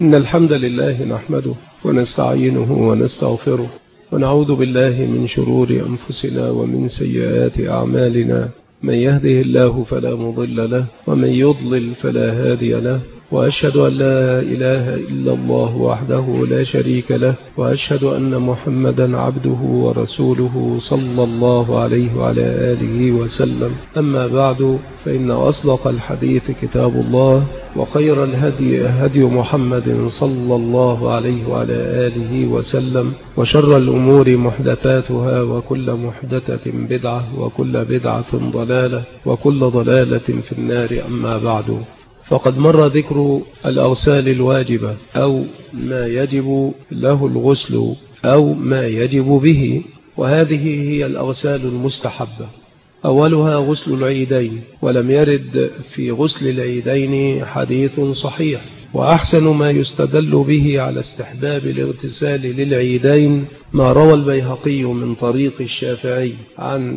إن الحمد لله نحمده ونستعينه ونستغفره ونعوذ بالله من شرور أنفسنا ومن سيئات أعمالنا. من يهده الله فلا مضل له ومن يضلل فلا هادي له، وأشهد أن لا إله إلا الله وحده لا شريك له، وأشهد أن محمدا عبده ورسوله صلى الله عليه وعلى آله وسلم. أما بعد، فإن أصدق الحديث كتاب الله، وخير الهدي هدي محمد صلى الله عليه وعلى آله وسلم، وشر الأمور محدثاتها، وكل محدثة بدعة، وكل بدعة ضلالة، وكل ضلالة في النار. أما بعد، فقد مر ذكر الأغسال الواجبة أو ما يجب له الغسل أو ما يجب به، وهذه هي الأغسال المستحبة. أولها غسل العيدين، ولم يرد في غسل العيدين حديث صحيح، وأحسن ما يستدل به على استحباب الاغتسال للعيدين ما روى البيهقي من طريق الشافعي عن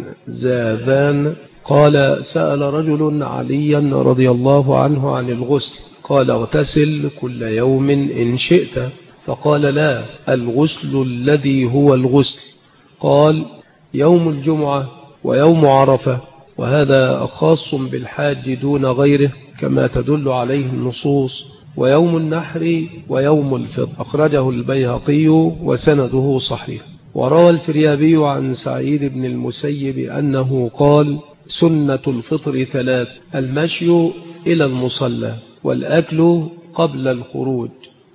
زاذان قال: سأل رجل عليا رضي الله عنه عن الغسل، قال: اغتسل كل يوم إن شئت. فقال: لا، الغسل الذي هو الغسل. قال: يوم الجمعة ويوم عرفة، وهذا خاص بالحاج دون غيره كما تدل عليه النصوص، ويوم النحر ويوم الفطر. أخرجه البيهقي وسنده صحيح. وروى الفريابي عن سعيد بن المسيب أنه قال: سنة الفطر ثلاث: المشي إلى المصلى، والأكل قبل الخروج.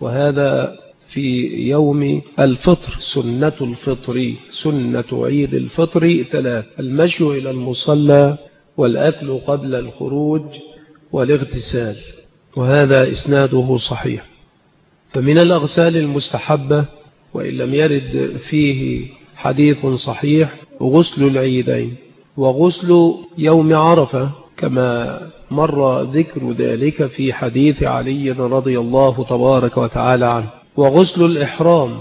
وهذا في يوم الفطر. سنة الفطر، سنة عيد الفطر ثلاث: المشي إلى المصلى، والأكل قبل الخروج، والاغتسال. وهذا إسناده صحيح. فمن الأغسال المستحبة، وإن لم يرد فيه حديث صحيح، غسل العيدين، وغسل يوم عرفة كما مر ذكر ذلك في حديث علي رضي الله تبارك وتعالى عنه، وغسل الإحرام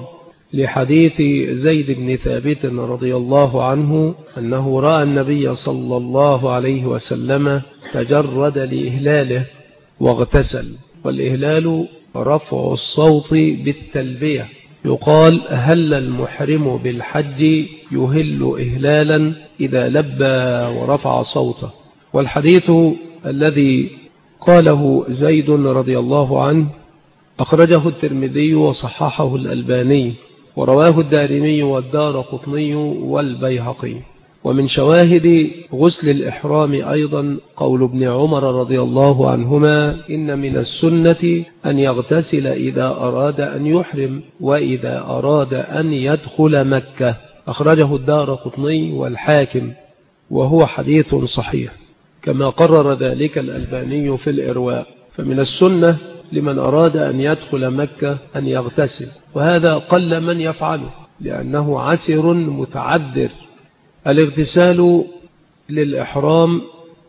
لحديث زيد بن ثابت رضي الله عنه أنه رأى النبي صلى الله عليه وسلم تجرد لإهلاله واغتسل. والإهلال رفع الصوت بالتلبية، يقال: هل المحرم بالحج يهل إهلالا إذا لبى ورفع صوته. والحديث الذي قاله زيد رضي الله عنه أخرجه الترمذي وصححه الألباني، ورواه الدارمي والدارقطني والبيهقي. ومن شواهد غسل الإحرام أيضا قول ابن عمر رضي الله عنهما: إن من السنة أن يغتسل إذا أراد أن يحرم وإذا أراد أن يدخل مكة. أخرجه الدارقطني والحاكم، وهو حديث صحيح كما قرر ذلك الألباني في الإرواء. فمن السنة لمن أراد أن يدخل مكة أن يغتسل، وهذا قل من يفعله لأنه عسر متعذر. الاغتسال للإحرام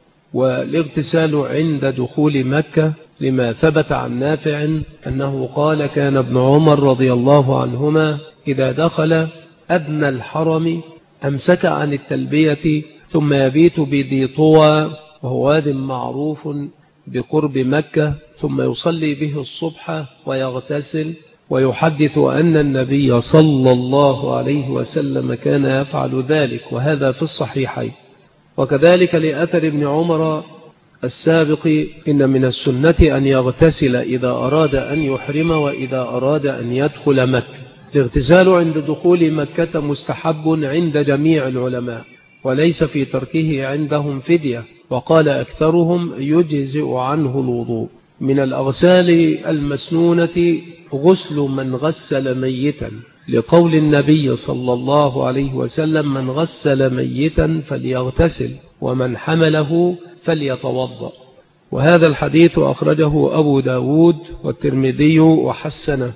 والاغتسال عند دخول مكة لما ثبت عن نافع أنه قال: كان ابن عمر رضي الله عنهما إذا دخل أدنى الحرم أمسك عن التلبية، ثم يبيت بذي طوى، وهو واد معروف بقرب مكة، ثم يصلي به الصبح ويغتسل، ويحدث أن النبي صلى الله عليه وسلم كان يفعل ذلك، وهذا في الصحيحين. وكذلك لأثر ابن عمر السابق: إن من السنة أن يغتسل إذا أراد أن يحرم وإذا أراد أن يدخل مكة. الاغتسال عند دخول مكة مستحب عند جميع العلماء، وليس في تركه عندهم فدية، وقال أكثرهم يجزئ عنه الوضوء. من الأغسال المسنونة غسل من غسل ميتا، لقول النبي صلى الله عليه وسلم: من غسل ميتا فليغتسل، ومن حمله فليتوضأ. وهذا الحديث أخرجه أبو داود والترمذي وحسنه،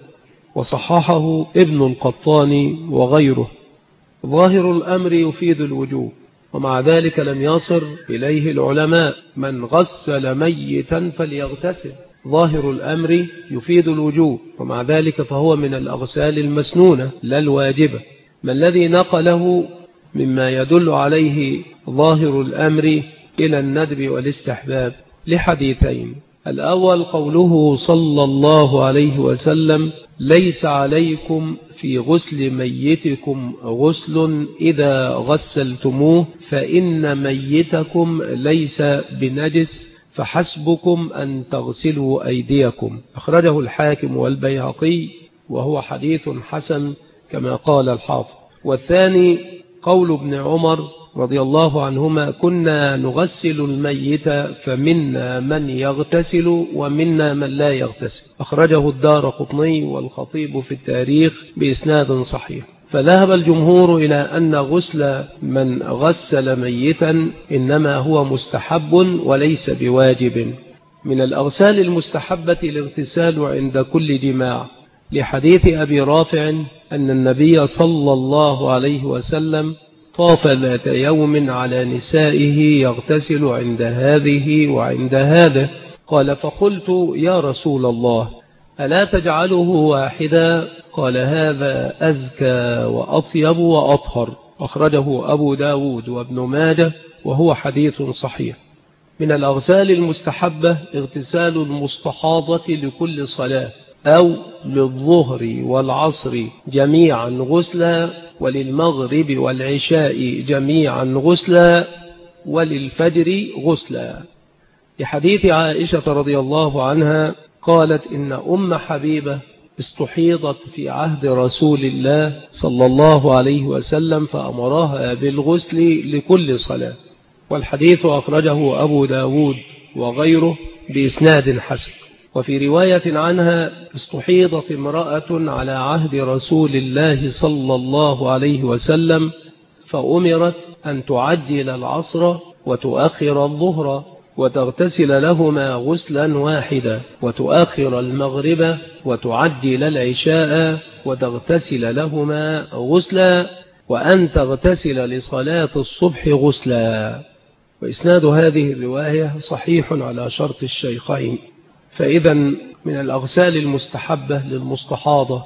وصححه ابن القطان وغيره. ظاهر الأمر يفيد الوجوب، ومع ذلك لم يصر إليه العلماء: من غسل ميتا فليغتسل. ظاهر الأمر يفيد الوجوب، ومع ذلك فهو من الأغسال المسنونة لا الواجبة. ما الذي نقله مما يدل عليه ظاهر الأمر إلى الندب والاستحباب؟ لحديثين: الأول قوله صلى الله عليه وسلم: ليس عليكم في غسل ميتكم غسل إذا غسلتموه، فإن ميتكم ليس بنجس، فحسبكم أن تغسلوا أيديكم. أخرجه الحاكم والبيهقي وهو حديث حسن كما قال الحافظ. والثاني قول ابن عمر رضي الله عنهما: كنا نغسل الميت فمنا من يغتسل ومنا من لا يغتسل. أخرجه الدارقطني والخطيب في التاريخ بإسناد صحيح. فذهب الجمهور إلى أن غسل من غسل ميتا إنما هو مستحب وليس بواجب. من الأغسال المستحبة الاغتسال عند كل جماع، لحديث أبي رافع أن النبي صلى الله عليه وسلم طاف ذات يوم على نسائه يغتسل عند هذه وعند هذا، قال: فقلت: يا رسول الله، ألا تجعله واحدا؟ قال: هذا أزكى وأطيب وأطهر. أخرجه أبو داود وابن ماجه وهو حديث صحيح. من الأغسال المستحبة اغتسال المستحاضة لكل صلاة، أو للظهر والعصر جميعا غسلا، وللمغرب والعشاء جميعا غسلا، وللفجر غسلا. لحديث عائشة رضي الله عنها قالت: إن أم حبيبة استحيضت في عهد رسول الله صلى الله عليه وسلم فأمرها بالغسل لكل صلاة. والحديث أخرجه أبو داود وغيره بإسناد حسن. وفي رواية عنها: استحيضت امرأة على عهد رسول الله صلى الله عليه وسلم فأمرت أن تعجل العصر وتؤخر الظهر وتغتسل لهما غسلا واحدا، وتؤخر المغرب وتعجل العشاء وتغتسل لهما غسلا، وأن تغتسل لصلاة الصبح غسلا. وإسناد هذه الرواية صحيح على شرط الشيخين. فإذا من الأغسال المستحبة للمستحاضة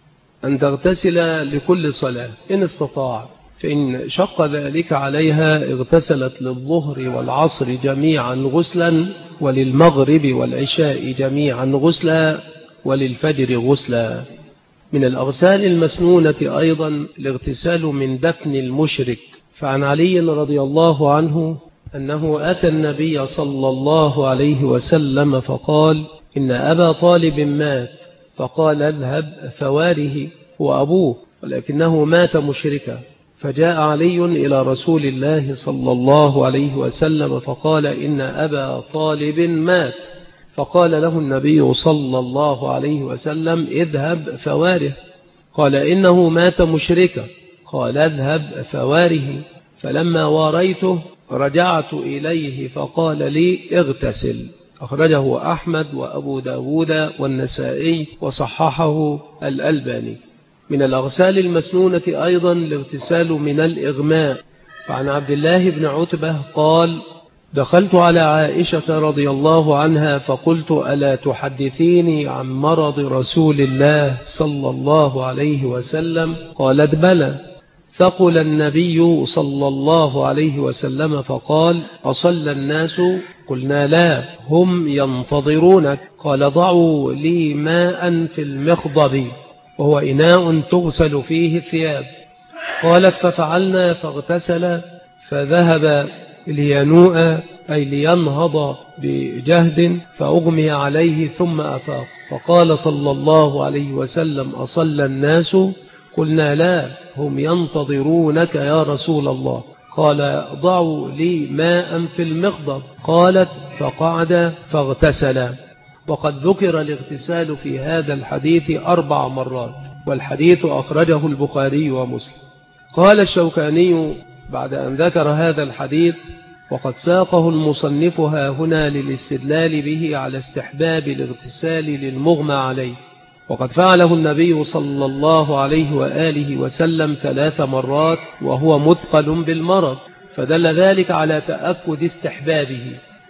أن تغتسل لكل صلاة إن استطاع، فإن شق ذلك عليها اغتسلت للظهر والعصر جميعا غسلا، وللمغرب والعشاء جميعا غسلا، وللفجر غسلا. من الأغسال المسنونة أيضا الاغتسال من دفن المشرك. فعن علي رضي الله عنه أنه أتى النبي صلى الله عليه وسلم فقال: إن أبا طالب مات. فقال: اذهب فواره، وأبوه، ولكنه مات مشركا. فجاء علي إلى رسول الله صلى الله عليه وسلم فقال: إن أبا طالب مات. فقال له النبي صلى الله عليه وسلم: اذهب فواره. قال: إنه مات مشركا. قال: اذهب فواره. فلما واريته رجعت إليه فقال لي: اغتسل. أخرجه أحمد وأبو داود والنسائي وصححه الألباني. من الأغسال المسنونة أيضا الاغتسال من الإغماء. فعن عبد الله بن عتبة قال: دخلت على عائشة رضي الله عنها فقلت: ألا تحدثيني عن مرض رسول الله صلى الله عليه وسلم؟ قالت: بلى. ثقل النبي صلى الله عليه وسلم فقال: أصلى الناس؟ قلنا: لا، هم ينتظرونك. قال: ضعوا لي ماء في المخضب، وهو إناء تغسل فيه الثياب. قالت: ففعلنا فاغتسل، فذهب لينوء أي لينهض بجهد، فأغمي عليه ثم أفاق. فقال صلى الله عليه وسلم: أصلى الناس؟ قلنا: لا، هم ينتظرونك يا رسول الله. قال: ضعوا لي ماء في المخضب. قالت: فقعد فاغتسل. وقد ذكر الاغتسال في هذا الحديث 4 مرات، والحديث أخرجه البخاري ومسلم. قال الشوكاني بعد أن ذكر هذا الحديث: وقد ساقه المصنف هنا للاستدلال به على استحباب الاغتسال للمغمى عليه، وقد فعله النبي صلى الله عليه وآله وسلم 3 مرات وهو مثقل بالمرض، فدل ذلك على تأكد استحبابه.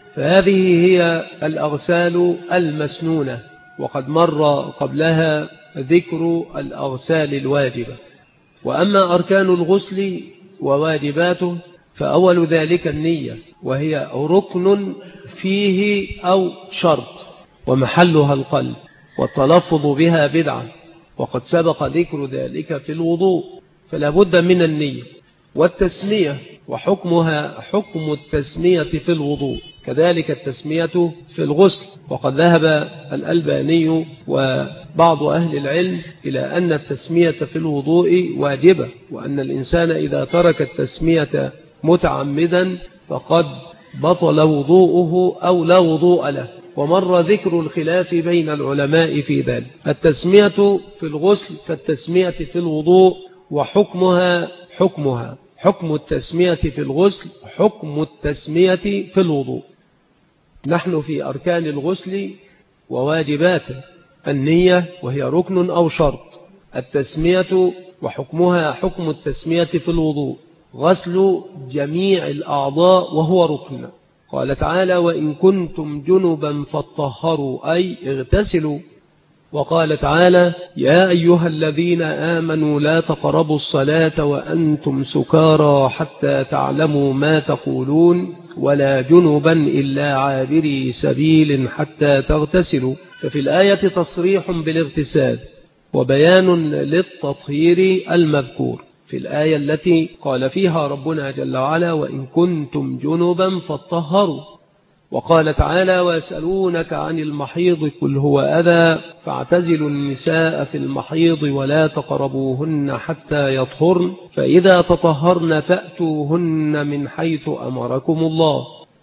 فهذه هي الأغسال المسنونة، وقد مر قبلها ذكر الأغسال الواجبة. وأما أركان الغسل وواجباته فأول ذلك النية، وهي ركن فيه أو شرط، ومحلها القلب، والتلفظ بها بدعة، وقد سبق ذكر ذلك في الوضوء، فلا بد من النية. والتسمية وحكمها حكم التسمية في الوضوء، كذلك التسمية في الغسل. وقد ذهب الألباني وبعض أهل العلم إلى أن التسمية في الوضوء واجبة، وأن الإنسان إذا ترك التسمية متعمدا فقد بطل وضوءه أو لا وضوء له. ومر ذكر الخلاف بين العلماء في ذلك. التسمية في الغسل كالتسمية في الوضوء، وحكمها حكم التسمية في الغسل حكم التسمية في الوضوء. نحن في أركان الغسل وواجباته: النية وهي ركن أو شرط، التسمية وحكمها حكم التسمية في الوضوء، غسل جميع الأعضاء وهو ركن. قال تعالى: وإن كنتم جنبا فاطهروا، أي اغتسلوا. وقال تعالى: يا أيها الذين آمنوا لا تقربوا الصلاة وأنتم سكارى حتى تعلموا ما تقولون ولا جنبا إلا عابري سبيل حتى تغتسلوا. ففي الآية تصريح بالاغتسال وبيان للتطهير المذكور في الآية التي قال فيها ربنا جل وعلا: وإن كنتم جنبا فاطهروا. وقال تعالى: ويسألونك عن المحيض قل هو أذى فاعتزلوا النساء في المحيض ولا تقربوهن حتى يطهرن فإذا تطهرن فأتوهن من حيث أمركم الله.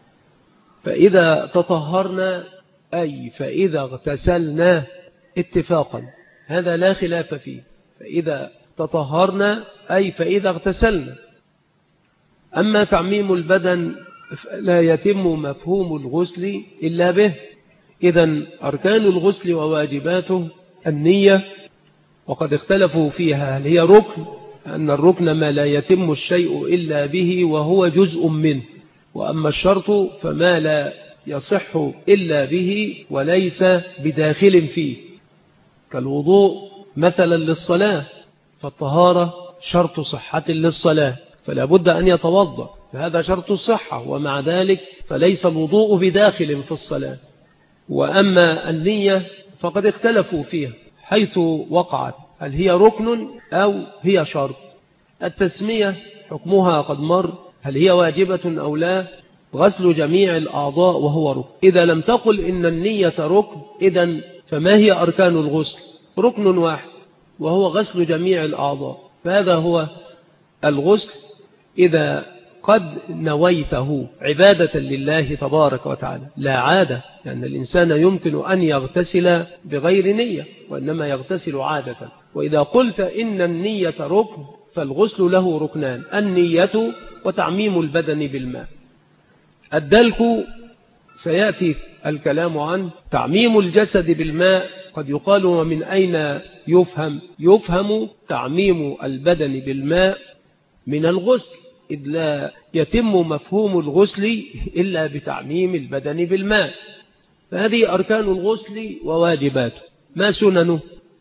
فإذا تطهرن أي فإذا اغتسلنا اتفاقا، هذا لا خلاف فيه. فإذا تطهرن أي فإذا اغتسلنا. أما تعميم البدن لا يتم مفهوم الغسل إلا به. إذن أركان الغسل وواجباته النية، وقد اختلفوا فيها هل هي ركن، أن الركن ما لا يتم الشيء إلا به وهو جزء منه، وأما الشرط فما لا يصح إلا به وليس بداخل فيه، كالوضوء مثلا للصلاة، فالطهارة شرط صحة للصلاة فلا بد أن يتوضأ، فهذا شرط الصحة، ومع ذلك فليس الوضوء بداخل في الصلاة. وأما النية فقد اختلفوا فيها حيث وقعت، هل هي ركن أو هي شرط. التسمية حكمها قد مر، هل هي واجبة أو لا. غسل جميع الأعضاء وهو ركن. إذا لم تقل إن النية ركن، إذن فما هي أركان الغسل؟ ركن واحد وهو غسل جميع الأعضاء. فهذا هو الغسل إذا قد نويته عبادة لله تبارك وتعالى، لا عادة، لأن الإنسان يمكن أن يغتسل بغير نية وإنما يغتسل عادة. وإذا قلت إن النية ركن فالغسل له ركنان: النية وتعميم البدن بالماء. الدلك سيأتي الكلام عنه. تعميم الجسد بالماء قد يقال ومن أين يفهم تعميم البدن بالماء من الغسل، إذ لا يتم مفهوم الغسل إلا بتعميم البدن بالماء. فهذه أركان الغسل وواجباته. ما سننه؟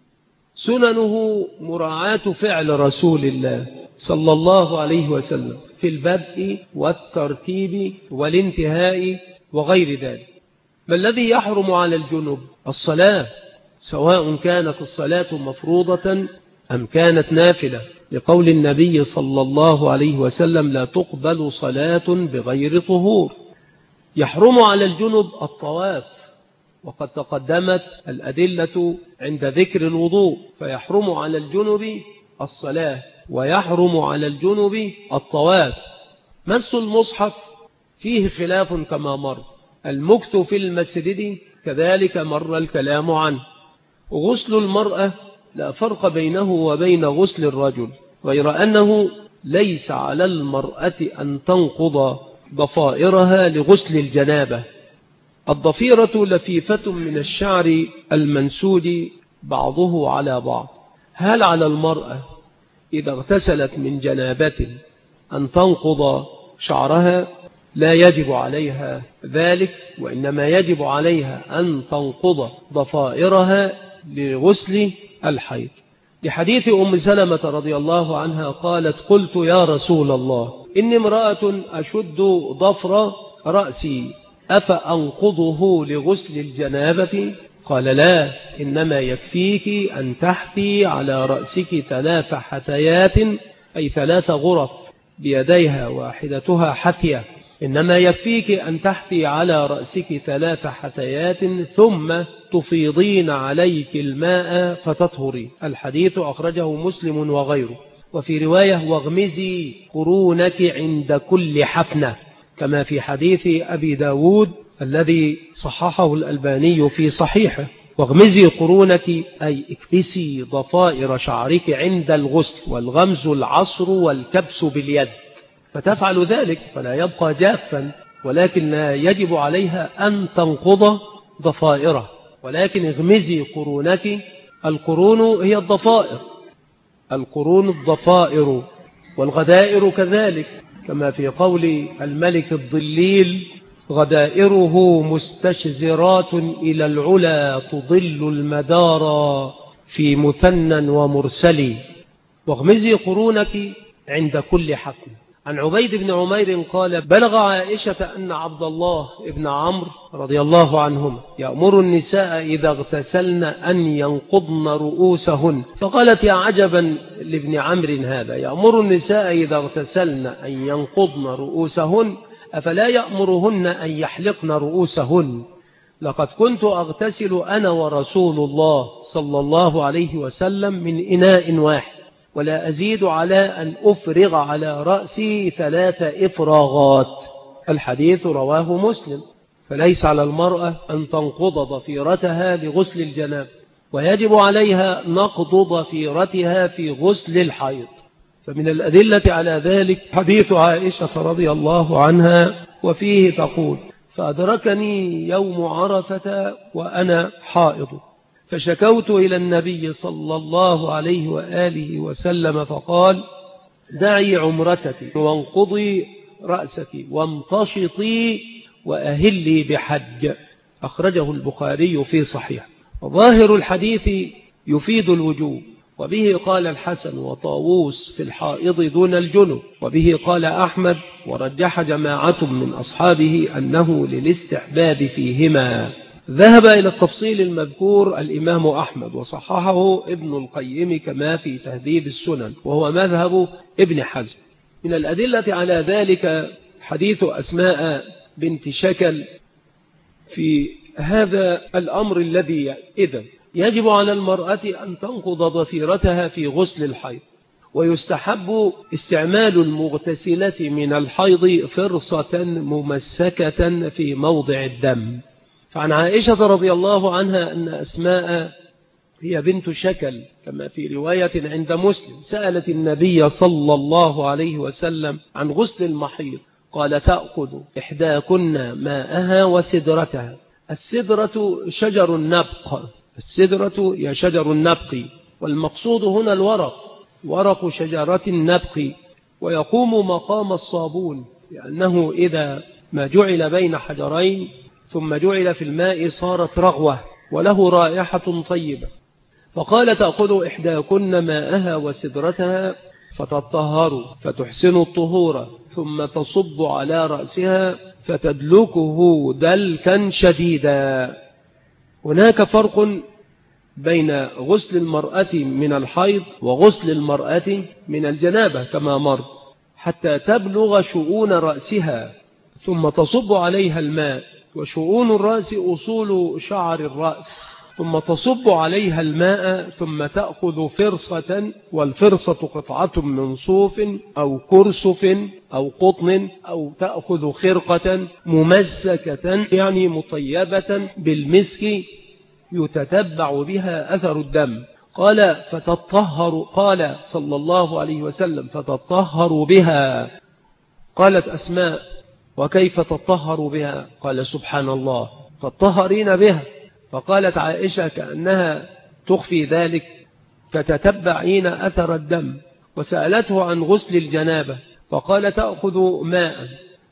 سننه مراعاة فعل رسول الله صلى الله عليه وسلم في البدء والترتيب والانتهاء وغير ذلك. ما الذي يحرم على الجنب؟ الصلاة، سواء كانت الصلاة مفروضة أم كانت نافلة، لقول النبي صلى الله عليه وسلم: لا تقبل صلاة بغير طهور. يحرم على الجنب الطواف، وقد تقدمت الأدلة عند ذكر الوضوء، فيحرم على الجنب الصلاة ويحرم على الجنب الطواف. مس المصحف فيه خلاف كما مر. المكث في المسجد كذلك مر الكلام عنه. غسل المرأة لا فرق بينه وبين غسل الرجل، غير أنه ليس على المرأة أن تنقض ضفائرها لغسل الجنابة. الضفيرة لفيفة من الشعر المنسوج بعضه على بعض. هل على المرأة إذا اغتسلت من جنابة أن تنقض شعرها؟ لا يجب عليها ذلك، وإنما يجب عليها أن تنقض ضفائرها لغسل الحيض. لحديث أم سلمة رضي الله عنها قالت: قلت يا رسول الله إني امرأة أشد ضفر رأسي أفأنقضه لغسل الجنابة؟ قال لا، إنما يكفيك أن تحثي على رأسك 3 حثيات، أي 3 غرف بيديها واحدتها حثية. إنما يكفيك أن تحثي على رأسك 3 حثيات ثم تفيضين عليك الماء فتطهري. الحديث أخرجه مسلم وغيره. وفي رواية واغمزي قرونك عند كل حفنة، كما في حديث أبي داود الذي صححه الألباني في صحيحه. واغمزي قرونك أي اكبسي ضفائر شعرك عند الغسل، والغمز العصر والكبس باليد، فتفعل ذلك فلا يبقى جافا، ولكن لا يجب عليها أن تنقض ضفائره، ولكن اغمزي قرونك. القرون هي الضفائر، القرون الضفائر، والغدائر كذلك، كما في قول الملك الضليل غدائره مستشزرات إلى العلا تضل المدار في مثنى ومرسل. واغمزي قرونك عند كل حفل. عن عبيد بن عمير قال بلغ عائشة أن عبد الله بن عمرو رضي الله عنهما يأمر النساء إذا اغتسلن أن ينقضن رؤوسهن، فقالت يا عجبا لابن عمرو هذا، يأمر النساء إذا اغتسلن أن ينقضن رؤوسهن أفلا يأمرهن أن يحلقن رؤوسهن؟ لقد كنت أغتسل أنا ورسول الله صلى الله عليه وسلم من إناء واحد، ولا أزيد على أن أفرغ على رأسي 3 إفراغات. الحديث رواه مسلم. فليس على المرأة أن تنقض ضفيرتها لغسل الجنابة، ويجب عليها نقض ضفيرتها في غسل الحيض. فمن الأدلة على ذلك حديث عائشة رضي الله عنها، وفيه تقول فأدركني يوم عرفة وأنا حائض، فشكوت إلى النبي صلى الله عليه وآله وسلم فقال دعي عمرتك وانقضي رأسك وامتشطي وأهلي بحج. أخرجه البخاري في صحيح. وظاهر الحديث يفيد الوجوب، وبه قال الحسن وطاووس في الحائض دون الجنب، وبه قال أحمد ورجح جماعة من أصحابه أنه للاستحباب فيهما. ذهب إلى التفصيل المذكور الإمام أحمد، وصححه ابن القيم كما في تهذيب السنن، وهو مذهب ابن حزم. من الأدلة على ذلك حديث أسماء بنت شكل في هذا الأمر الذي إذن يجب على المرأة أن تنقض ضفيرتها في غسل الحيض، ويستحب استعمال المغتسلة من الحيض فرصة ممسكة في موضع الدم. فعن عائشة رضي الله عنها أن أسماء هي بنت شكل كما في رواية عند مسلم سألت النبي صلى الله عليه وسلم عن غسل المحيض، قال تأخذ إحداكن ماءها وسدرتها. السدرة شجر النبق، السدرة هي شجر النبق، والمقصود هنا الورق، ورق شجرة النبق، ويقوم مقام الصابون، لأنه إذا ما جعل بين حجرين ثم جعل في الماء صارت رغوة وله رائحة طيبة. فقال تأخذ إحداكن ماءها وسدرتها فتطهر فتحسن الطهور ثم تصب على رأسها فتدلكه دلكا شديدا. هناك فرق بين غسل المرأة من الحيض وغسل المرأة من الجنابة كما مر، حتى تبلغ شؤون رأسها ثم تصب عليها الماء، وشؤون الرأس أصول شعر الرأس، ثم تصب عليها الماء ثم تأخذ فرصة، والفرصة قطعة من صوف أو كرسف أو قطن، أو تأخذ خرقة ممسكة يعني مطيبة بالمسك يتتبع بها أثر الدم. قال فتطهر، قال صلى الله عليه وسلم فتطهر بها. قالت أسماء وكيف تطهر بها؟ قال سبحان الله تطهرين بها. فقالت عائشة كأنها تخفي ذلك فتتبعين أثر الدم. وسألته عن غسل الجنابة فقال تأخذ ماء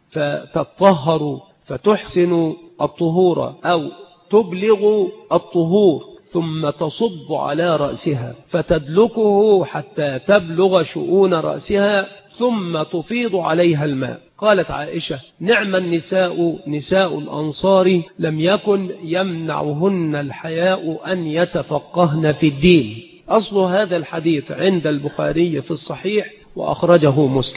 فتطهر فتحسن الطهور أو تبلغ الطهور ثم تصب على رأسها فتدلكه حتى تبلغ شؤون رأسها ثم تفيض عليها الماء. قالت عائشة: نعم النساء نساء الأنصار لم يكن يمنعهن الحياء أن يتفقهن في الدين. أصل هذا الحديث عند البخاري في الصحيح وأخرجه مسلم.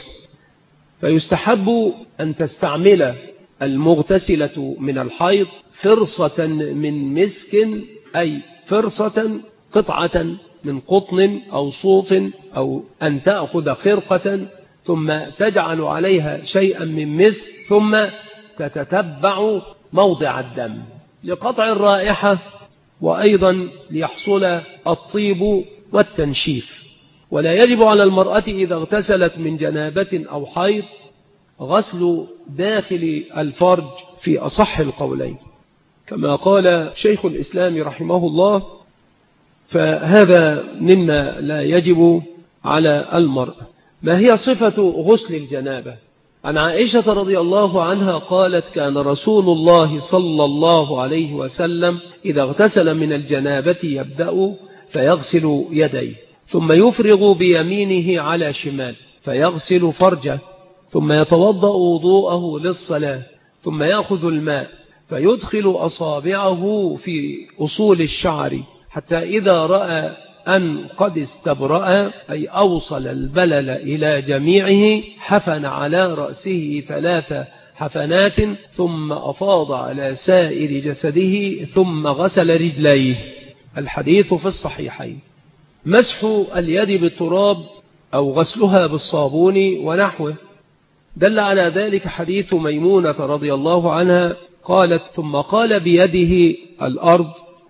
فيستحب أن تستعمل المغتسلة من الحيض فرصة من مسك، أي فرصة قطعة من قطن أو صوف، أو أن تأخذ خرقة ثم تجعل عليها شيئا من مسك ثم تتتبع موضع الدم لقطع الرائحة، وأيضا ليحصل الطيب والتنشيف. ولا يجب على المرأة إذا اغتسلت من جنابة أو حيض غسل داخل الفرج في أصح القولين، كما قال شيخ الإسلام رحمه الله، فهذا مما لا يجب على المرأة. ما هي صفة غسل الجنابة؟ عن عائشة رضي الله عنها قالت: كان رسول الله صلى الله عليه وسلم إذا اغتسل من الجنابة يبدأ فيغسل يديه، ثم يفرغ بيمينه على شمال فيغسل فرجه، ثم يتوضأ وضوءه للصلاة، ثم يأخذ الماء فيدخل أصابعه في أصول الشعر حتى إذا رأى أن قد استبرأ، أي أوصل البلل إلى جميعه، حفن على رأسه 3 حفنات، ثم أفاض على سائر جسده، ثم غسل رجليه. الحديث في الصحيحين. مسح اليد بالتراب أو غسلها بالصابون ونحوه، دل على ذلك حديث ميمونة رضي الله عنها قالت: ثم قال بيده الأرض،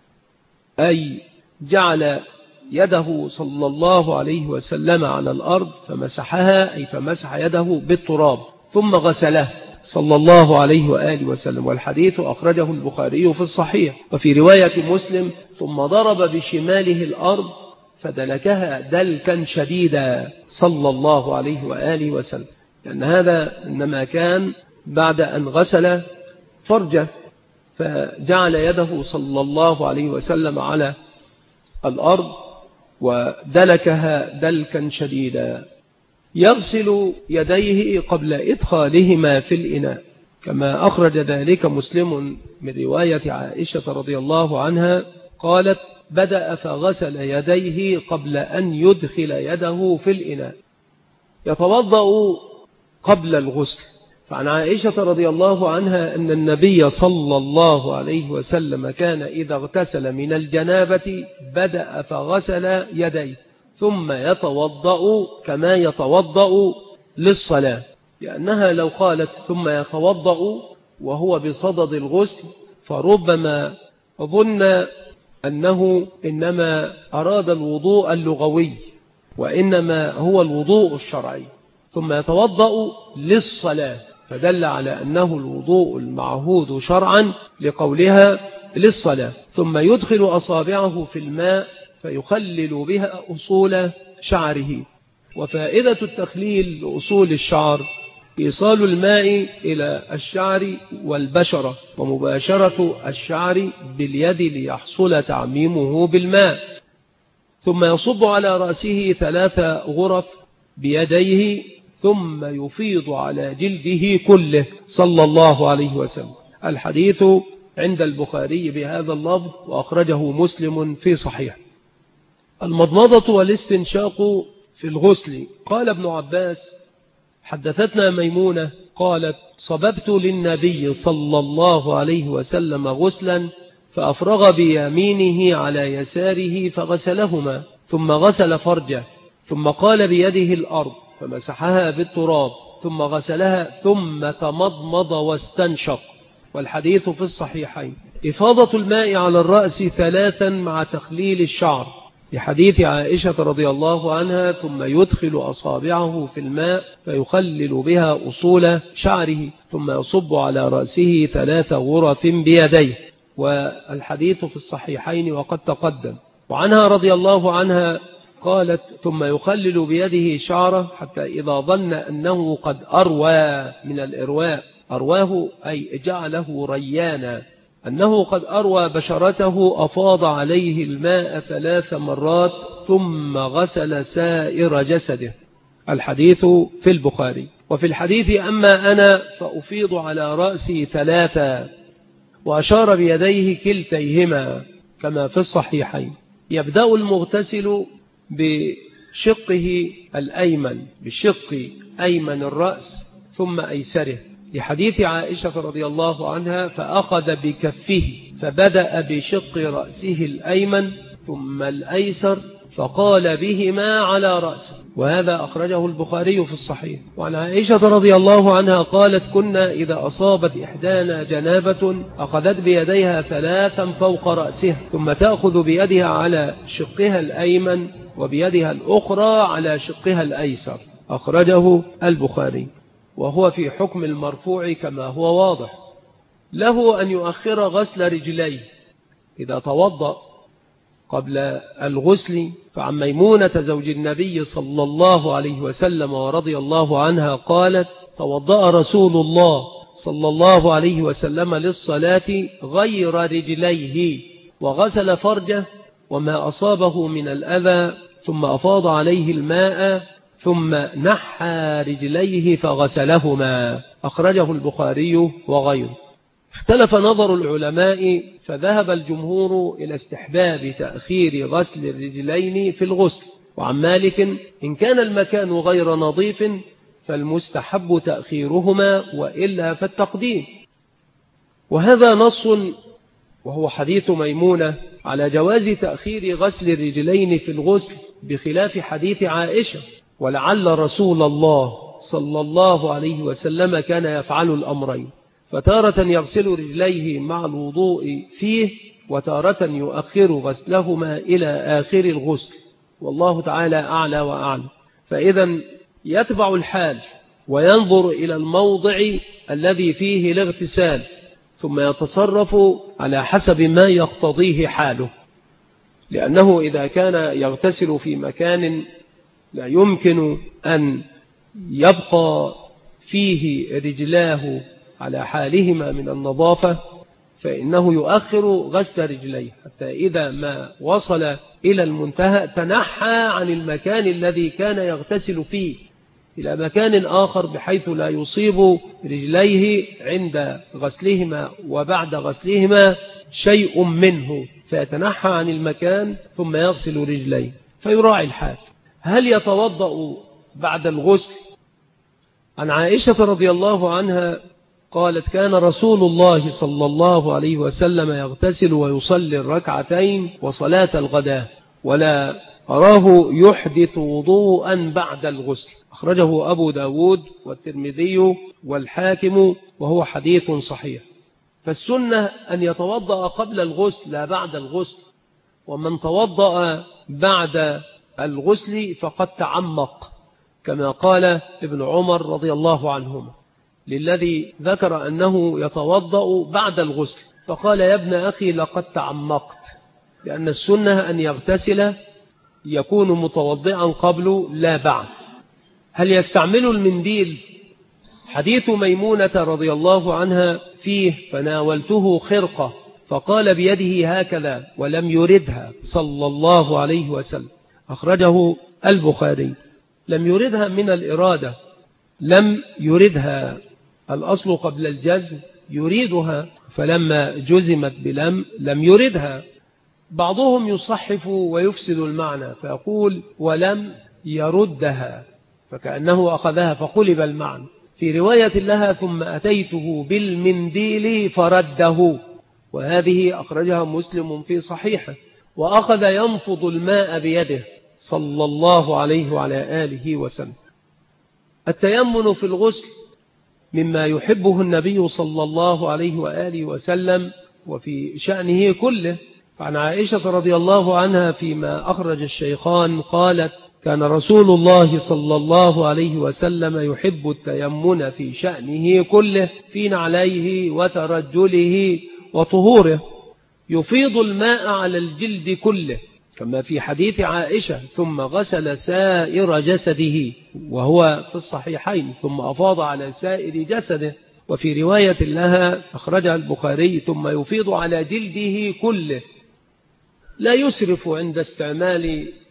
أي جعل يده صلى الله عليه وسلم على الأرض فمسحها، أي فمسح يده بالتراب ثم غسله صلى الله عليه وآله وسلم. والحديث أخرجه البخاري في الصحيح. وفي رواية مسلم: ثم ضرب بشماله الأرض فدلكها دلكا شديدا صلى الله عليه وآله وسلم، لأن هذا إنما كان بعد أن غسل فرجه، فجعل يده صلى الله عليه وسلم على الأرض ودلكها دلكا شديدا. يغسل يديه قبل إدخالهما في الإناء، كما أخرج ذلك مسلم من رواية عائشة رضي الله عنها قالت: بدأ فغسل يديه قبل أن يدخل يده في الإناء. يتوضأ قبل الغسل. فعن عائشة رضي الله عنها أن النبي صلى الله عليه وسلم كان إذا اغتسل من الجنابة بدأ فغسل يديه ثم يتوضأ كما يتوضأ للصلاة، لأنها لو قالت ثم يتوضأ وهو بصدد الغسل فربما ظن أنه إنما أراد الوضوء اللغوي، وإنما هو الوضوء الشرعي، ثم يتوضأ للصلاة، فدل على أنه الوضوء المعهود شرعا لقولها للصلاة. ثم يدخل أصابعه في الماء فيخلل بها أصول شعره. وفائدة التخليل لأصول الشعر إيصال الماء إلى الشعر والبشرة ومباشرة الشعر باليد ليحصل تعميمه بالماء، ثم يصب على رأسه 3 غرف بيديه ثم يفيض على جلده كله صلى الله عليه وسلم. الحديث عند البخاري بهذا اللفظ وأخرجه مسلم في صحيح. المضمضة والاستنشاق في الغسل. قال ابن عباس: حدثتنا ميمونة قالت: صببت للنبي صلى الله عليه وسلم غسلا فأفرغ بيمينه على يساره فغسلهما، ثم غسل فرجه، ثم قال بيده الأرض فمسحها بالتراب، ثم غسلها، ثم تمضمض واستنشق. والحديث في الصحيحين. إفاضة الماء على الرأس 3 مع تخليل الشعر، لحديث عائشة رضي الله عنها: ثم يدخل أصابعه في الماء فيخلل بها أصول شعره، ثم يصب على رأسه 3 غرف بيديه. والحديث في الصحيحين وقد تقدم. وعنها رضي الله عنها قالت: ثم يخلل بيده شعره حتى إذا ظن أنه قد أروى من الإرواء، أرواه أي جعله ريانا، أنه قد أروى بشرته أفاض عليه الماء 3 مرات ثم غسل سائر جسده. الحديث في البخاري. وفي الحديث أما أنا فأفيض على رأسي 3، وأشار بيديه كلتيهما كما في الصحيحين. يبدأ المغتسل بشقه الأيمن، بشق أيمن الرأس ثم أيسره، لحديث عائشة رضي الله عنها فأخذ بكفه فبدأ بشق رأسه الأيمن ثم الأيسر فقال بهما على رأسه، وهذا أخرجه البخاري في الصحيح. وعن عائشة رضي الله عنها قالت: كنا إذا أصابت إحدانا جنابة أخذت بيديها 3 فوق رأسها، ثم تأخذ بيدها على شقها الأيمن وبيدها الأخرى على شقها الأيسر. أخرجه البخاري، وهو في حكم المرفوع كما هو واضح. له أن يؤخر غسل رجليه إذا توضأ قبل الغسل. فعن ميمونة زوج النبي صلى الله عليه وسلم ورضي الله عنها قالت: توضأ رسول الله صلى الله عليه وسلم للصلاة غير رجليه، وغسل فرجه وما أصابه من الأذى، ثم أفاض عليه الماء، ثم نحى رجليه فغسلهما. أخرجه البخاري وغيره. اختلف نظر العلماء، فذهب الجمهور إلى استحباب تأخير غسل الرجلين في الغسل. وعن مالك: إن كان المكان غير نظيف فالمستحب تأخيرهما، وإلا فالتقديم. وهذا نص، وهو حديث ميمونة، على جواز تأخير غسل الرجلين في الغسل، بخلاف حديث عائشة. ولعل رسول الله صلى الله عليه وسلم كان يفعل الأمرين، فتارة يغسل رجليه مع الوضوء فيه، وتارة يؤخر غسلهما إلى آخر الغسل، والله تعالى أعلى وأعلم. فإذا يتبع الحال وينظر إلى الموضع الذي فيه الاغتسال، ثم يتصرف على حسب ما يقتضيه حاله. لأنه إذا كان يغتسل في مكان لا يمكن أن يبقى فيه رجلاه على حالهما من النظافة، فإنه يؤخر غسل رجليه حتى إذا ما وصل إلى المنتهى تنحى عن المكان الذي كان يغتسل فيه إلى مكان آخر، بحيث لا يصيب رجليه عند غسلهما وبعد غسلهما شيء منه، فيتنحى عن المكان ثم يغسل رجليه. فيراعي الحال. هل يتوضأ بعد الغسل؟ عن عائشة رضي الله عنها قالت: كان رسول الله صلى الله عليه وسلم يغتسل ويصلي الركعتين وصلاة الغداء، ولا أراه يحدث وضوءا بعد الغسل. أخرجه أبو داود والترمذي والحاكم، وهو حديث صحيح. فالسنة أن يتوضأ قبل الغسل لا بعد الغسل. ومن توضأ بعد الغسل فقد تعمق، كما قال ابن عمر رضي الله عنهما للذي ذكر أنه يتوضأ بعد الغسل، فقال: يا ابن أخي لقد تعمقت، لأن السنة أن يغتسل يكون متوضئا قبل لا بعد. هل يستعمل المنديل؟ حديث ميمونة رضي الله عنها فيه: فناولته خرقة فقال بيده هكذا ولم يردها صلى الله عليه وسلم. أخرجه البخاري. لم يردها من الإرادة، لم يردها، الأصل قبل الجزم يريدها، فلما جزمت بلم لم يردها. بعضهم يصحف ويفسد المعنى فيقول: ولم يردها، فكأنه أخذها فقلب المعنى. في رواية لها: ثم أتيته بالمنديل فرده، وهذه أخرجها مسلم في صحيحه. وأخذ ينفض الماء بيده صلى الله عليه وعلى آله وسلم. التيمن في الغسل مما يحبه النبي صلى الله عليه وآله وسلم وفي شأنه كله. فعن عائشة رضي الله عنها فيما أخرج الشيخان قالت: كان رسول الله صلى الله عليه وسلم يحب التيمن في شأنه كله، في نعليه وترجله وطهوره، يفيض الماء على الجلد كله، كما في حديث عائشة: ثم غسل سائر جسده، وهو في الصحيحين: ثم أفاض على سائر جسده. وفي رواية لها أخرجها البخاري: ثم يفيض على جلده كله. لا يسرف عند استعمال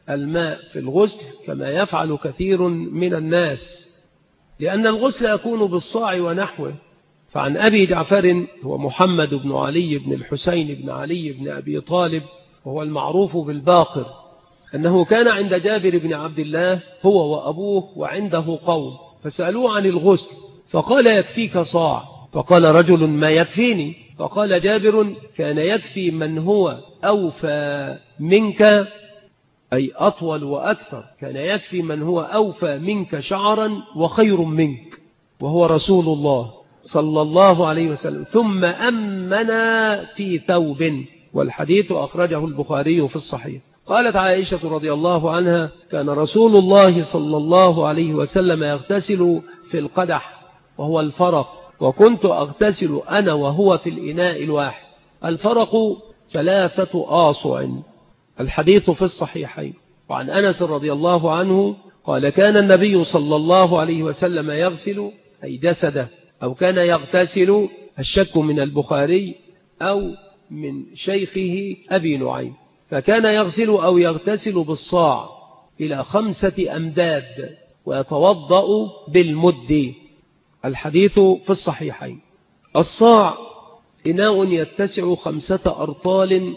الماء في الغسل كما يفعل كثير من الناس، لأن الغسل يكون بالصاع ونحوه. فعن أبي جعفر هو محمد بن علي بن الحسين بن علي بن أبي طالب وهو المعروف بالباقر، أنه كان عند جابر بن عبد الله هو وأبوه وعنده قوم، فسألوه عن الغسل فقال يكفيك صاع، فقال رجل ما يكفيني؟ فقال جابر كان يكفي من هو أوفى منك، أي أطول وأكثر، كان يكفي من هو أوفى منك شعرا وخير منك، وهو رسول الله صلى الله عليه وسلم، ثم أمنا في ثوب. والحديث أخرجه البخاري في الصحيح. قالت عائشة رضي الله عنها كان رسول الله صلى الله عليه وسلم يغتسل في القدح وهو الفرق، وكنت أغتسل أنا وهو في الإناء الواحد. الفرق 3 آصع. الحديث في الصحيحين. وعن أنس رضي الله عنه قال كان النبي صلى الله عليه وسلم يغسل أي جسده، أو كان يغتسل، الشك من البخاري أو من شيخه أبي نعيم، فكان يغسل أو يغتسل بالصاع إلى 5 أمداد ويتوضأ بالمد. الحديث في الصحيحين. الصاع إناء يتسع 5 أرطال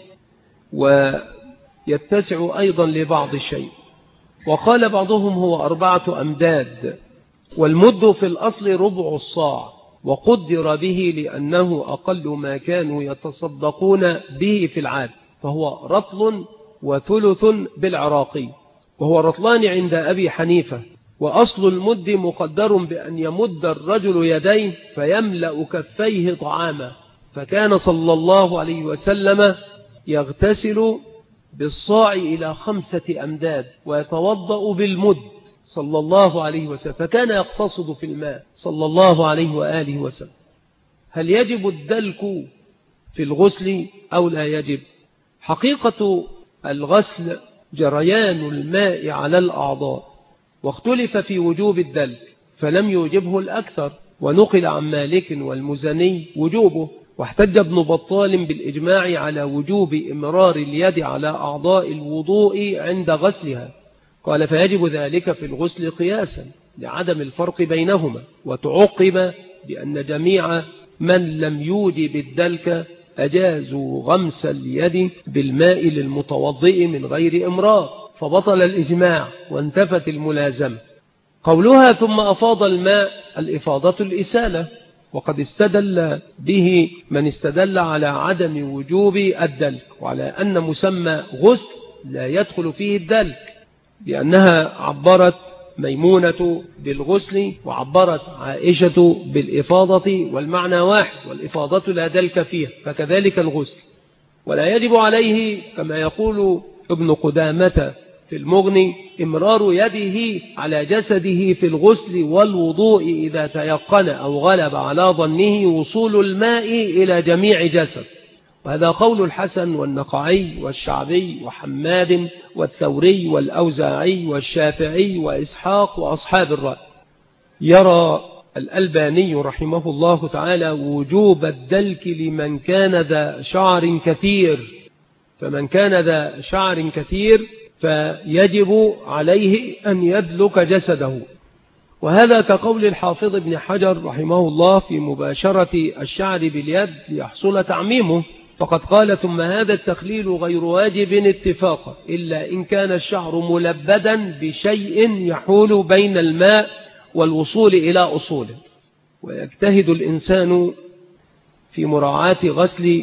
ويتسع أيضا لبعض الشيء، وقال بعضهم هو 4 أمداد، والمد في الأصل ربع الصاع، وقدر به لأنه أقل ما كانوا يتصدقون به في العاد، فهو رطل وثلث بالعراقي، وهو رطلان عند أبي حنيفة. وأصل المد مقدر بأن يمد الرجل يديه فيملأ كفيه طعاما، فكان صلى الله عليه وسلم يغتسل بالصاع إلى 5 أمداد ويتوضأ بالمد صلى الله عليه وسلم، فكان يقتصد في الماء صلى الله عليه وآله وسلم. هل يجب الدلك في الغسل أو لا يجب؟ حقيقة الغسل جريان الماء على الأعضاء، واختلف في وجوب الدلك فلم يوجبه الأكثر، ونقل عن مالك والمزني وجوبه، واحتج ابن بطال بالإجماع على وجوب إمرار اليد على أعضاء الوضوء عند غسلها، قال فيجب ذلك في الغسل قياسا لعدم الفرق بينهما، وتعقب بأن جميع من لم يوجب الدلك أجازوا غمس اليد بالماء للمتوضئ من غير إمرار، فبطل الإجماع وانتفت الملازمة. قولها ثم أفاض الماء، الإفاضة الإسالة، وقد استدل به من استدل على عدم وجوب الدلك، وعلى أن مسمى غسل لا يدخل فيه الدلك، لأنها عبرت ميمونة بالغسل وعبرت عائشة بالإفاضة، والمعنى واحد، والإفاضة لا دلك فيها، فكذلك الغسل. ولا يجب عليه كما يقول ابن قدامة في المغني إمرار يده على جسده في الغسل والوضوء إذا تيقن أو غلب على ظنه وصول الماء إلى جميع جسد، وهذا قول الحسن والنقعي والشعبي وحماد والثوري والأوزاعي والشافعي وإسحاق وأصحاب الرأي. يرى الألباني رحمه الله تعالى وجوب الدلك لمن كان ذا شعر كثير، فمن كان ذا شعر كثير فيجب عليه أن يدلك جسده، وهذا كقول الحافظ ابن حجر رحمه الله في مباشرة الشعر باليد ليحصل تعميمه، فقد قال ثم هذا التخليل غير واجب اتفاقا إلا إن كان الشعر ملبدا بشيء يحول بين الماء والوصول إلى أصوله. ويجتهد الإنسان في مراعاة غسل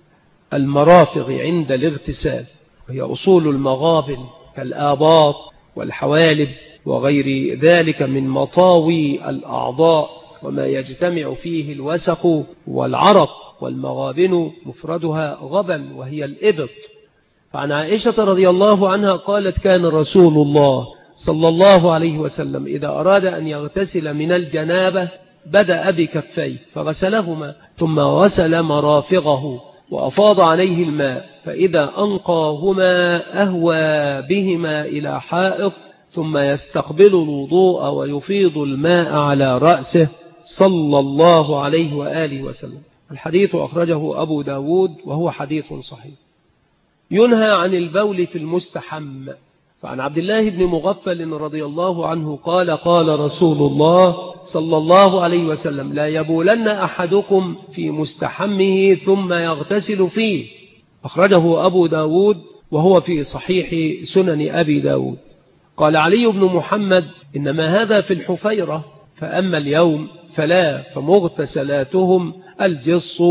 المرافق عند الاغتسال، وهي أصول المغابن كالآباط والحوالب وغير ذلك من مطاوي الأعضاء وما يجتمع فيه الوسخ والعرق، والمغابن مفردها غبن وهي الإبط. فعن عائشة رضي الله عنها قالت كان رسول الله صلى الله عليه وسلم إذا أراد أن يغتسل من الجنابة بدأ بكفيه فغسلهما ثم غسل مرافقه وأفاض عليه الماء، فإذا أنقاهما أهوى بهما إلى حائط ثم يستقبل الوضوء ويفيض الماء على رأسه صلى الله عليه وآله وسلم. الحديث أخرجه أبو داود وهو حديث صحيح. ينهى عن البول في المستحم، فعن عبد الله بن مغفل رضي الله عنه قال قال رسول الله صلى الله عليه وسلم لا يبولن أحدكم في مستحمه ثم يغتسل فيه. أخرجه أبو داود وهو في صحيح سنن أبي داود. قال علي بن محمد إنما هذا في الحفيرة، فأما اليوم فلا، فمغتسلاتهم الجص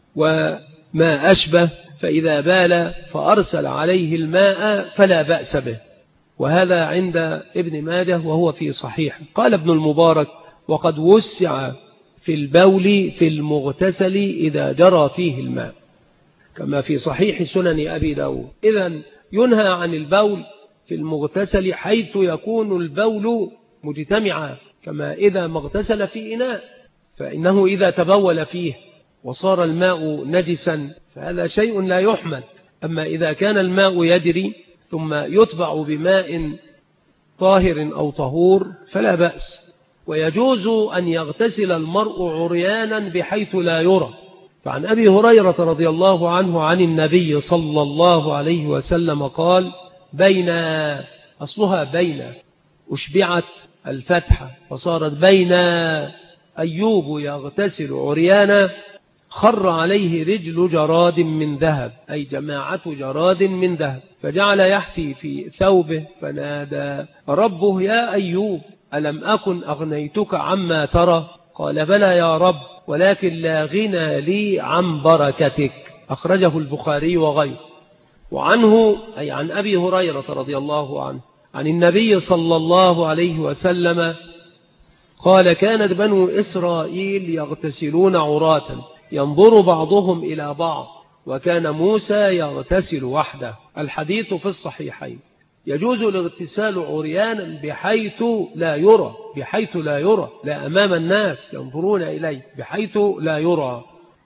وما أشبه، فإذا بال فأرسل عليه الماء فلا بأس به. وهذا عند ابن ماجه وهو في صحيح. قال ابن المبارك وقد وسع في البول في المغتسل إذا جرى فيه الماء، كما في صحيح سنن أبي داود. إذن ينهى عن البول في المغتسل حيث يكون البول مجتمعا، كما إذا مغتسل في إناء، فإنه إذا تبول فيه وصار الماء نجسا فهذا شيء لا يحمد. أما إذا كان الماء يجري ثم يتبع بماء طاهر أو طهور فلا بأس. ويجوز أن يغتسل المرء عريانا بحيث لا يرى. فعن أبي هريرة رضي الله عنه عن النبي صلى الله عليه وسلم قال بين، أصلها بين أشبعت الفتحة فصارت بين أيوب يغتسل عريانا خر عليه رجل جراد من ذهب، أي جماعة جراد من ذهب، فجعل يحفي في ثوبه فنادى ربه يا أيوب ألم أكن أغنيتك عما ترى؟ قال بلى يا رب ولكن لا غنى لي عن بركتك. أخرجه البخاري وغيره. وعنه أي عن أبي هريرة رضي الله عنه عن النبي صلى الله عليه وسلم قال كانت بنو إسرائيل يغتسلون عراة ينظر بعضهم إلى بعض، وكان موسى يغتسل وحده. الحديث في الصحيحين. يجوز الاغتسال عريانا بحيث لا يرى، بحيث لا يرى، لا أمام الناس ينظرون إليه، بحيث لا يرى.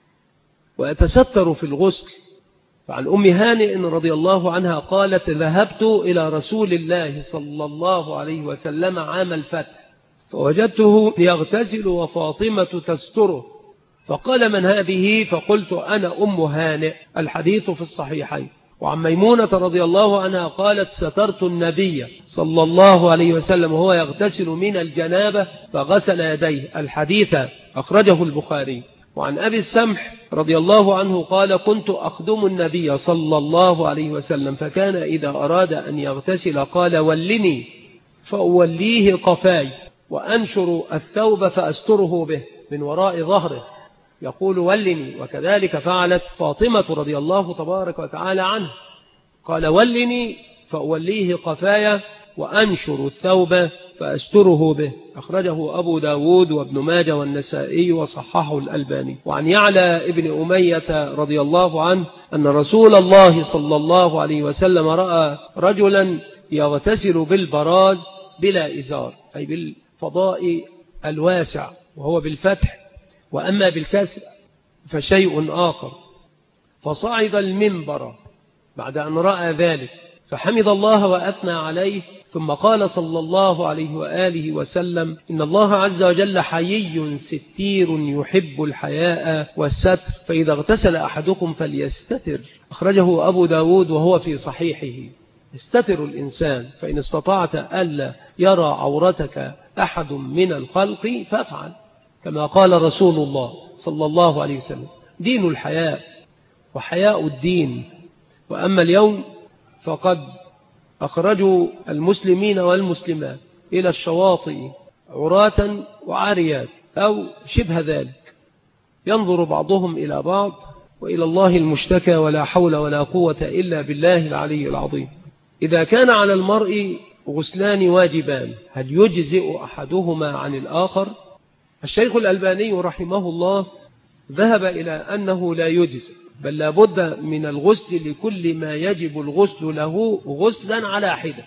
ويتستر في الغسل. فعن أم هانئ رضي الله عنها قالت ذهبت إلى رسول الله صلى الله عليه وسلم عام الفتح فوجدته يغتسل وفاطمة تستره، فقال من هذه؟ فقلت أنا أم هانئ. الحديث في الصحيحين. وعن ميمونة رضي الله عنها قالت سترت النبي صلى الله عليه وسلم وهو يغتسل من الجنابة فغسل يديه. الحديث أخرجه البخاري. وعن أبي السمح رضي الله عنه قال كنت أخدم النبي صلى الله عليه وسلم فكان إذا أراد أن يغتسل قال ولني فأوليه قفاي وأنشر الثوب فأستره به من وراء ظهره، يقول ولني. وكذلك فعلت فاطمة رضي الله تبارك وتعالى عنه، قال ولني فأوليه قفايا وأنشر الثوب فأستره به. أخرجه أبو داود وابن ماجه والنسائي وصححه الألباني. وعن يعلى ابن أمية رضي الله عنه أن رسول الله صلى الله عليه وسلم رأى رجلا يغتسل بالبراز بلا إزار، أي بالفضاء الواسع، وهو بالفتح. وأما بالكسر فشيء آخر. فصعد المنبر بعد أن رأى ذلك فحمد الله وأثنى عليه، ثم قال صلى الله عليه وآله وسلم إن الله عز وجل حيي ستير يحب الحياء والستر، فإذا اغتسل أحدكم فليستتر. أخرجه أبو داود وهو في صحيحه. استتر الإنسان، فإن استطعت ألا يرى عورتك أحد من الخلق فافعل، كما قال رسول الله صلى الله عليه وسلم دين الحياء وحياء الدين. وأما اليوم فقد أخرجوا المسلمين والمسلمات إلى الشواطئ عراة وعاريات أو شبه ذلك، ينظر بعضهم إلى بعض، وإلى الله المشتكى، ولا حول ولا قوة إلا بالله العلي العظيم. إذا كان على المرء غسلان واجبان هل يجزئ أحدهما عن الآخر؟ الشيخ الألباني رحمه الله ذهب إلى أنه لا يجزئ، بل لابد من الغسل لكل ما يجب الغسل له غسلا على حدة.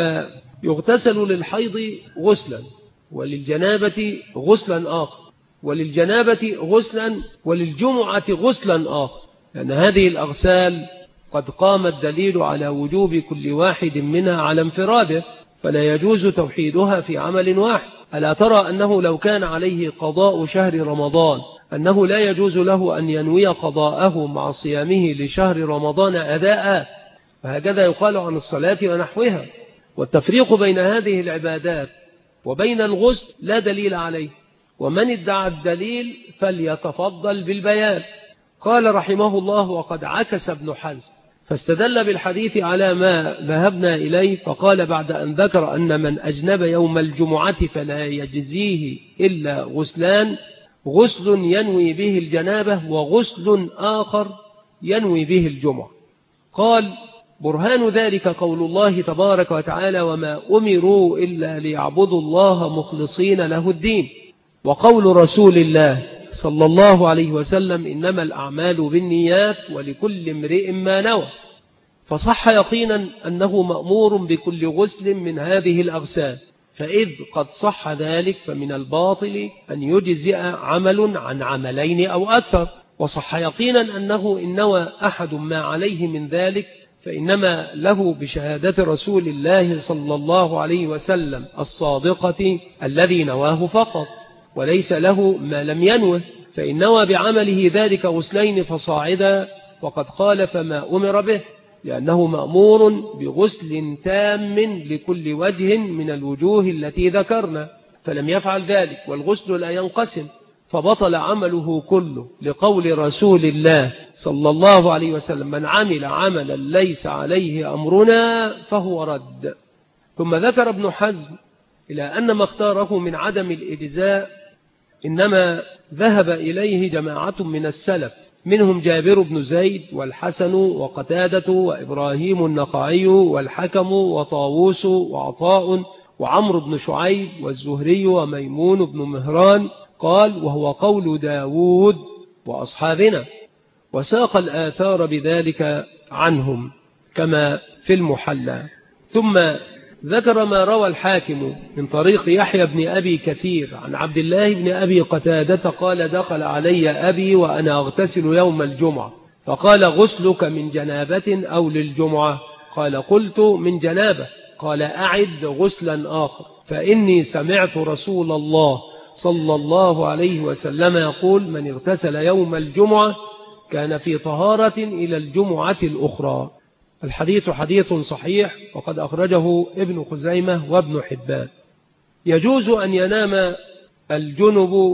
فيغتسل للحيض غسلا، وللجنابة غسلا آخر، وللجنابة غسلا، وللجمعة غسلا آخر، لأن هذه الأغسال قد قام الدليل على وجوب كل واحد منها على انفراده، فلا يجوز توحيدها في عمل واحد. ألا ترى أنه لو كان عليه قضاء شهر رمضان أنه لا يجوز له أن ينوي قضاءه مع صيامه لشهر رمضان أداء؟ فهكذا يقال عن الصلاة ونحوها. والتفريق بين هذه العبادات وبين الغسل لا دليل عليه، ومن ادعى الدليل فليتفضل بالبيان. قال رحمه الله: وقد عكس ابن حزم فاستدل بالحديث على ما ذهبنا إليه، فقال بعد أن ذكر أن من أجنب يوم الجمعة فلا يجزيه إلا غسلان: غسل ينوي به الجنابة وغسل آخر ينوي به الجمعة. قال: برهان ذلك قول الله تبارك وتعالى: وما أمروا إلا ليعبدوا الله مخلصين له الدين، وقول رسول الله صلى الله عليه وسلم: إنما الأعمال بالنيات ولكل امرئ ما نوى. فصح يقينا أنه مأمور بكل غسل من هذه الأغسال، فإذ قد صح ذلك فمن الباطل أن يجزئ عمل عن عملين أو أكثر. وصح يقينا أنه إن نوى أحد ما عليه من ذلك فإنما له بشهادة رسول الله صلى الله عليه وسلم الصادقة الذي نواه فقط، وليس له ما لم ينوه، فإن نوى بعمله ذلك غسلين فصاعدا فقد خالف ما أمر به، لأنه مأمور بغسل تام لكل وجه من الوجوه التي ذكرنا، فلم يفعل ذلك، والغسل لا ينقسم، فبطل عمله كله، لقول رسول الله صلى الله عليه وسلم: من عمل عملا ليس عليه أمرنا فهو رد. ثم ذكر ابن حزم إلى أن ما اختاره من عدم الإجزاء إنما ذهب إليه جماعة من السلف، منهم جابر بن زيد والحسن وقتادة وإبراهيم النخعي والحكم وطاووس وعطاء وعمرو بن شعيب والزهري وميمون بن مهران. قال: وهو قول داود وأصحابنا، وساق الآثار بذلك عنهم كما في المحلى. ثم ذكر ما روى الحاكم من طريق يحيى بن أبي كثير عن عبد الله بن أبي قتادة قال: دخل علي أبي وأنا أغتسل يوم الجمعة، فقال: غسلك من جنابة أو للجمعة؟ قال: قلت: من جنابة. قال: أعد غسلا آخر، فإني سمعت رسول الله صلى الله عليه وسلم يقول: من اغتسل يوم الجمعة كان في طهارة إلى الجمعة الأخرى. الحديث حديث صحيح، وقد أخرجه ابن خزيمة وابن حبان. يجوز أن ينام الجنب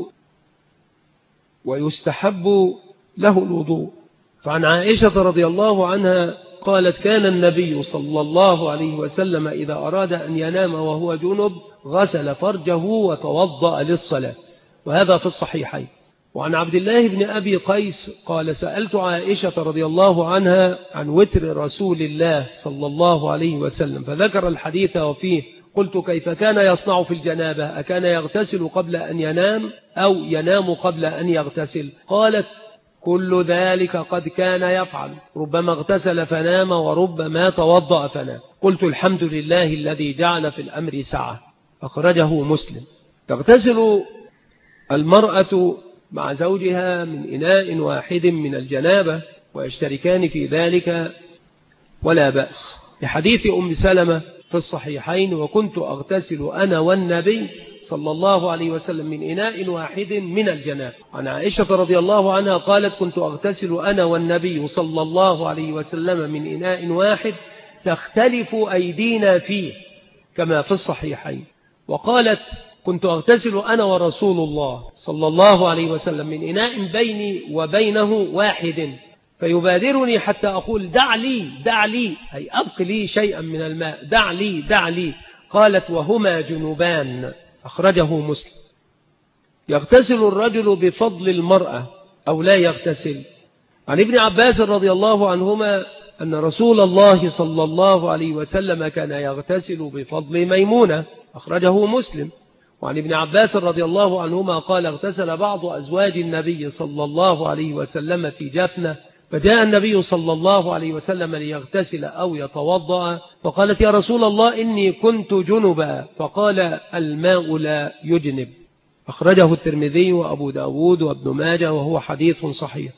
ويستحب له الوضوء. فعن عائشة رضي الله عنها قالت: كان النبي صلى الله عليه وسلم إذا أراد أن ينام وهو جنب غسل فرجه وتوضأ للصلاة، وهذا في الصحيحين. وعن عبد الله بن أبي قيس قال: سألت عائشة رضي الله عنها عن وتر رسول الله صلى الله عليه وسلم، فذكر الحديث وفيه قلت: كيف كان يصنع في الجنابة؟ أكان يغتسل قبل أن ينام أو ينام قبل أن يغتسل؟ قالت: كل ذلك قد كان يفعل، ربما اغتسل فنام وربما توضأ فنام. قلت: الحمد لله الذي جعل في الأمر سعة. أخرجه مسلم. تغتسل المرأة مع زوجها من إناء واحد من الجنابة ويشتركان في ذلك ولا بأس، لحديث أم سلمة في الصحيحين: وكنت أغتسل أنا والنبي صلى الله عليه وسلم من إناء واحد من الجنابة. عن عائشة رضي الله عنها قالت: كنت أغتسل أنا والنبي صلى الله عليه وسلم من إناء واحد تختلف أيدينا فيه، كما في الصحيحين. وقالت: كنت أغتسل أنا ورسول الله صلى الله عليه وسلم من إناء بيني وبينه واحد، فيبادرني حتى أقول: دع لي دع لي، أي أبق لي شيئا من الماء، دع لي دع لي. قالت: وهما جنوبان. أخرجه مسلم. يغتسل الرجل بفضل المرأة أو لا يغتسل؟ عن ابن عباس رضي الله عنهما أن رسول الله صلى الله عليه وسلم كان يغتسل بفضل ميمونة. أخرجه مسلم. وعن ابن عباس رضي الله عنهما قال: اغتسل بعض أزواج النبي صلى الله عليه وسلم في جفنة، فجاء النبي صلى الله عليه وسلم ليغتسل أو يتوضأ، فقالت: يا رسول الله إني كنت جنبا، فقال: الماء لا يجنب. أخرجه الترمذي وأبو داود وابن ماجه وهو حديث صحيح.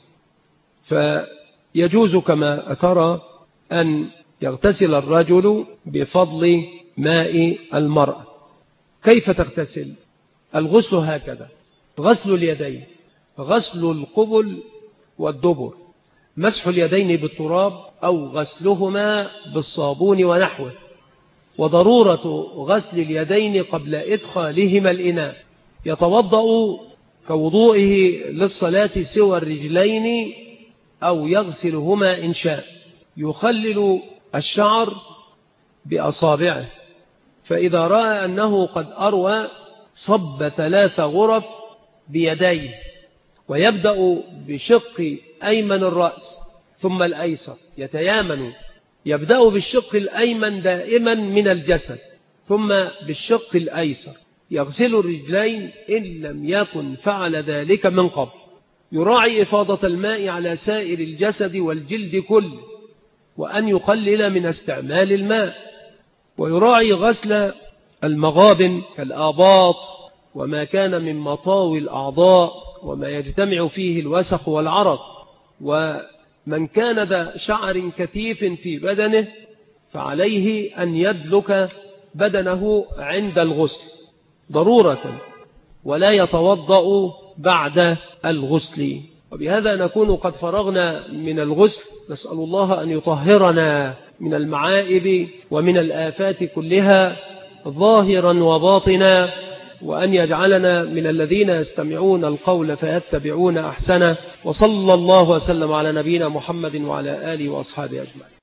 فيجوز كما أثر أن يغتسل الرجل بفضل ماء المرأة. كيف تغتسل؟ الغسل هكذا: غسل اليدين، غسل القبل والدبر، مسح اليدين بالتراب أو غسلهما بالصابون ونحوه، وضرورة غسل اليدين قبل إدخالهما الإناء. يتوضأ كوضوئه للصلاة سوى الرجلين أو يغسلهما إن شاء. يخلل الشعر بأصابعه، فإذا رأى أنه قد أروى صب 3 غرف بيديه، ويبدأ بشق أيمن الرأس ثم الأيسر، يتيامن، يبدأ بالشق الأيمن دائما من الجسد ثم بالشق الأيسر، يغسل الرجلين إن لم يكن فعل ذلك من قبل. يراعي إفاضة الماء على سائر الجسد والجلد كله، وأن يقلل من استعمال الماء. ويراعي غسل المغابن كالآباط وما كان من مطاوي الأعضاء وما يجتمع فيه الوسخ والعرق. ومن كان ذا شعر كثيف في بدنه فعليه أن يدلك بدنه عند الغسل ضرورة، ولا يتوضأ بعد الغسل. وبهذا نكون قد فرغنا من الغسل. نسأل الله أن يطهرنا من المعائب ومن الآفات كلها ظاهرا وباطنا، وأن يجعلنا من الذين يستمعون القول فيتبعون أحسنه. وصلى الله وسلم على نبينا محمد وعلى آله وأصحابه أجمعين.